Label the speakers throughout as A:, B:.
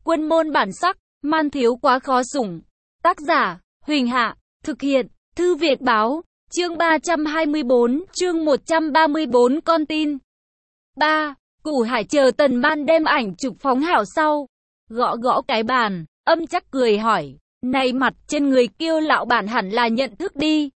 A: Quân môn bản sắc, man thiếu quá khó sủng. Tác giả, Huỳnh Hạ, thực hiện, Thư Việt Báo, chương 324, chương 134 con tin. 3. Củ Hải chờ Tần Ban đem ảnh chụp phóng hảo sau. Gõ gõ cái bàn, âm chắc cười hỏi, này mặt trên người Kiêu lão bản hẳn là nhận thức đi.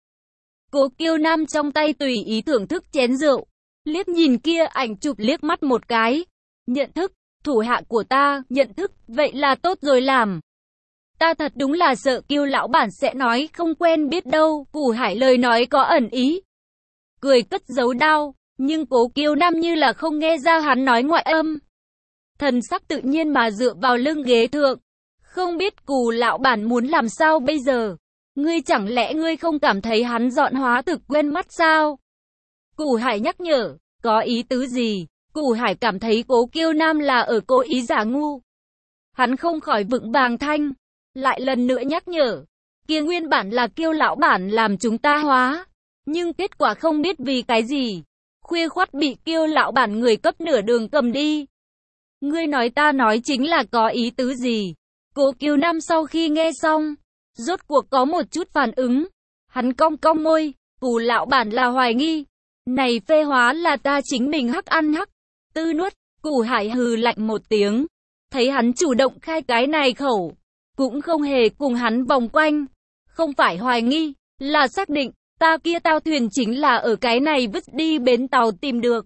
A: Cố Kiêu Nam trong tay tùy ý thưởng thức chén rượu, liếc nhìn kia ảnh chụp liếc mắt một cái. Nhận thức, thủ hạ của ta, nhận thức, vậy là tốt rồi làm. Ta thật đúng là sợ Kiêu lão bản sẽ nói không quen biết đâu, Củ Hải lời nói có ẩn ý. Cười cất giấu đao, nhưng Cố Kiêu Nam như là không nghe ra hắn nói ngoại âm. Thần sắc tự nhiên mà dựa vào lưng ghế thượng. Không biết Cù lão bản muốn làm sao bây giờ? Ngươi chẳng lẽ ngươi không cảm thấy hắn dọn hóa thực quen mắt sao? Củ Hải nhắc nhở, có ý tứ gì? Củ Hải cảm thấy Cố Kiêu Nam là ở cố ý giả ngu. Hắn không khỏi vững vàng thanh, lại lần nữa nhắc nhở, kia nguyên bản là Kiêu lão bản làm chúng ta hóa, nhưng kết quả không biết vì cái gì, khuya khoắt bị Kiêu lão bản người cấp nửa đường cầm đi. Ngươi nói ta nói chính là có ý tứ gì? Cố Kiêu Nam sau khi nghe xong, rốt cuộc có một chút phản ứng. Hắn cong cong môi, Cù lão bản là hoài nghi. Này phê hóa là ta chính mình hắc ăn hắc. Tư nuốt, Cù Hải hừ lạnh một tiếng. Thấy hắn chủ động khai cái này khẩu, cũng không hề cùng hắn vòng quanh. Không phải hoài nghi, là xác định, ta kia tao thuyền chính là ở cái này vứt đi bến tàu tìm được.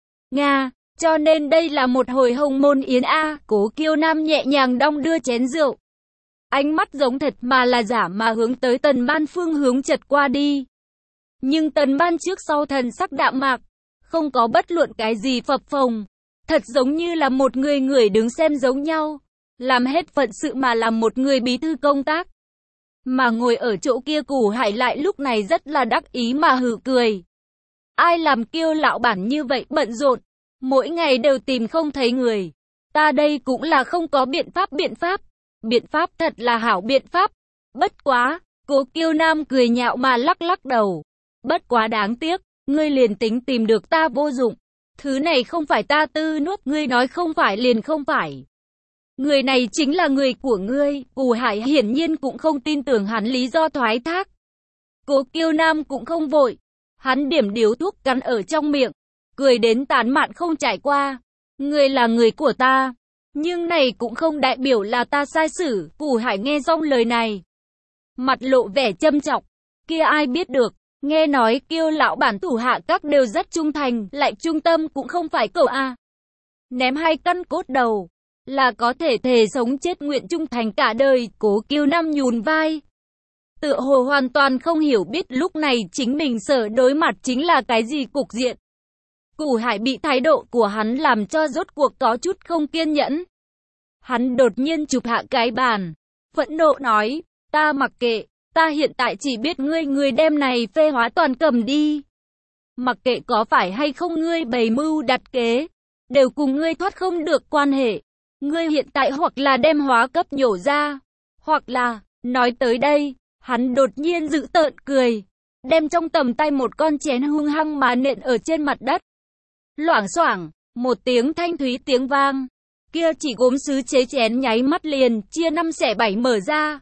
A: Nga, cho nên đây là một hồi hồng môn yến a. Cố Kiêu Nam nhẹ nhàng đong đưa chén rượu. Ánh mắt giống thật mà là giả mà hướng tới Tần Ban phương hướng chật qua đi. Nhưng Tần Ban trước sau thần sắc đạm mạc, không có bất luận cái gì phập phồng. Thật giống như là một người đứng xem giống nhau. Làm hết phận sự mà làm một người bí thư công tác. Mà ngồi ở chỗ kia Củ Hải lại lúc này rất là đắc ý mà hừ cười. Ai làm Kiêu lão bản như vậy bận rộn, mỗi ngày đều tìm không thấy người. Ta đây cũng là không có biện pháp. Biện pháp thật là hảo biện pháp. Bất quá, Cố Kiêu Nam cười nhạo mà lắc lắc đầu. Bất quá đáng tiếc, ngươi liền tính tìm được ta vô dụng. Thứ này không phải ta tư nuốt, ngươi nói không phải liền không phải. Người này chính là người của ngươi. Cù Hải hiển nhiên cũng không tin tưởng hắn lý do thoái thác. Cố Kiêu Nam cũng không vội. Hắn điểm điếu thuốc cắn ở trong miệng, cười đến tán mạn không trải qua. Ngươi là người của ta, nhưng này cũng không đại biểu là ta sai xử. Cù Hải nghe xong lời này, mặt lộ vẻ châm chọc. Kia ai biết được, nghe nói Kiêu lão bản thủ hạ các đều rất trung thành, lại trung tâm cũng không phải cậu a. Ném hai căn cốt đầu, là có thể thề sống chết nguyện trung thành cả đời. Cố Kiêu Nam nhún vai, tựa hồ hoàn toàn không hiểu biết lúc này chính mình sợ đối mặt chính là cái gì cục diện. Củ Hải bị thái độ của hắn làm cho rốt cuộc có chút không kiên nhẫn. Hắn đột nhiên chụp hạ cái bàn, phẫn nộ nói, ta mặc kệ, ta hiện tại chỉ biết ngươi đem này phê hóa toàn cầm đi. Mặc kệ có phải hay không ngươi bày mưu đặt kế, đều cùng ngươi thoát không được quan hệ. Ngươi hiện tại hoặc là đem hóa cấp nhổ ra, hoặc là, nói tới đây, hắn đột nhiên dữ tợn cười, đem trong tầm tay một con chén hung hăng mà nện ở trên mặt đất. Loảng xoảng, một tiếng thanh thúy tiếng vang, kia chỉ gốm sứ chế chén nháy mắt liền chia 5 xẻ 7 mở ra.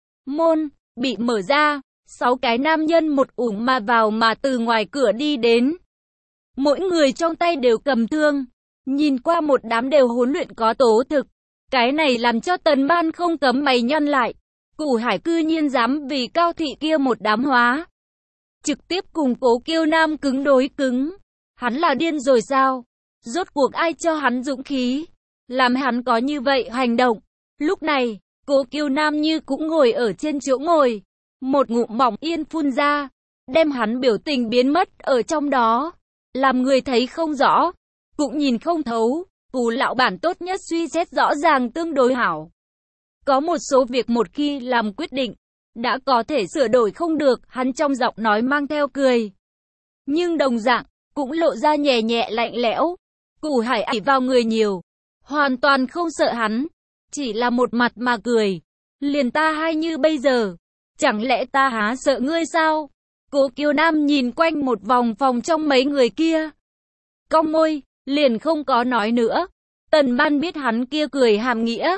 A: Môn bị mở ra, 6 cái nam nhân một ủng mà vào mà từ ngoài cửa đi đến. Mỗi người trong tay đều cầm thương, nhìn qua một đám đều huấn luyện có tố thực. Cái này làm cho Tần Ban không cấm mày nhăn lại. Củ Hải cư nhiên dám vì Cao thị kia một đám hóa, trực tiếp cùng Cố Kiêu Nam cứng đối cứng. Hắn là điên rồi sao? Rốt cuộc ai cho hắn dũng khí, làm hắn có như vậy hành động? Lúc này, Cố Kiêu Nam như cũng ngồi ở trên chỗ ngồi, một ngụm mỏng yên phun ra, đem hắn biểu tình biến mất ở trong đó, làm người thấy không rõ, cũng nhìn không thấu. Cù lão bản tốt nhất suy xét rõ ràng tương đối hảo. Có một số việc một khi làm quyết định, đã có thể sửa đổi không được. Hắn trong giọng nói mang theo cười, nhưng đồng dạng cũng lộ ra nhẹ nhẹ lạnh lẽo. Cù Hải ỷ vào người nhiều, hoàn toàn không sợ hắn, chỉ là một mặt mà cười. Liền ta hay như bây giờ, chẳng lẽ ta há sợ ngươi sao? Cố Kiêu Nam nhìn quanh một vòng phòng trong mấy người kia, cong môi, liền không có nói nữa. Tần Ban biết hắn kia cười hàm nghĩa,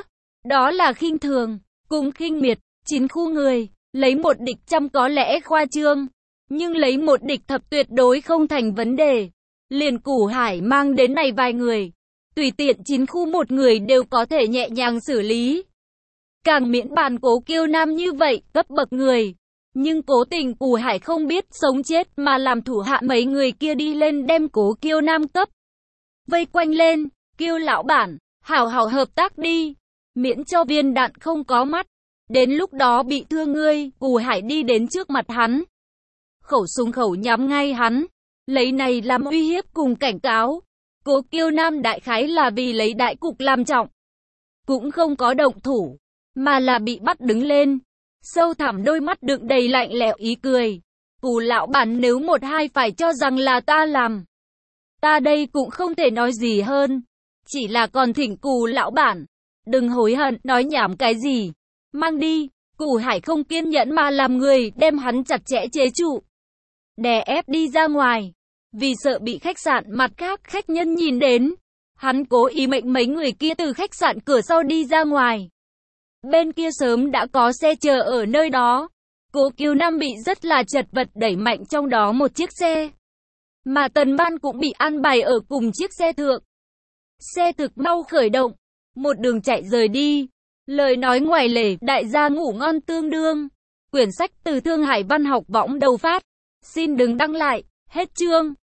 A: Đó là khinh thường, cùng khinh miệt, 9 khu người, lấy một địch trăm có lẽ khoa trương, nhưng lấy một địch thập tuyệt đối không thành vấn đề. Liền Củ Hải mang đến này vài người, tùy tiện 9 khu một người đều có thể nhẹ nhàng xử lý. Càng miễn bàn Cố Kiêu Nam như vậy, cấp bậc người. Nhưng cố tình Củ Hải không biết sống chết mà làm thủ hạ mấy người kia đi lên đem Cố Kiêu Nam cấp. Vây quanh lên, Kiêu lão bản, hảo hảo hợp tác đi, miễn cho viên đạn không có mắt. Đến lúc đó bị thương ngươi, Củ Hải đi đến trước mặt hắn. Khẩu súng khẩu nhắm ngay hắn, lấy này làm uy hiếp cùng cảnh cáo. Cố Kiêu Nam đại khái là vì lấy đại cục làm trọng. Cũng không có động thủ, mà là bị bắt đứng lên. Sâu thẳm đôi mắt đựng đầy lạnh lẽo ý cười. Cù lão bản nếu một hai phải cho rằng là ta làm, ta đây cũng không thể nói gì hơn. Chỉ là còn thỉnh Cù lão bản, đừng hối hận, nói nhảm cái gì. Mang đi, Cù Hải không kiên nhẫn mà làm người đem hắn chặt chẽ chế trụ. Đè ép đi ra ngoài. Vì sợ bị khách sạn mặt khác khách nhân nhìn đến, hắn cố ý mệnh mấy người kia từ khách sạn cửa sau đi ra ngoài. Bên kia sớm đã có xe chờ ở nơi đó. Cố Kiêu Nam bị rất là chật vật đẩy mạnh trong đó một chiếc xe. Mà Tần Ban cũng bị an bài ở cùng chiếc xe thượng. Xe thực mau khởi động, một đường chạy rời đi. Lời nói ngoài lề, đại gia ngủ ngon tương đương. Quyển sách từ Thương Hải Văn học võng đầu phát. Xin đừng đăng lại, hết chương.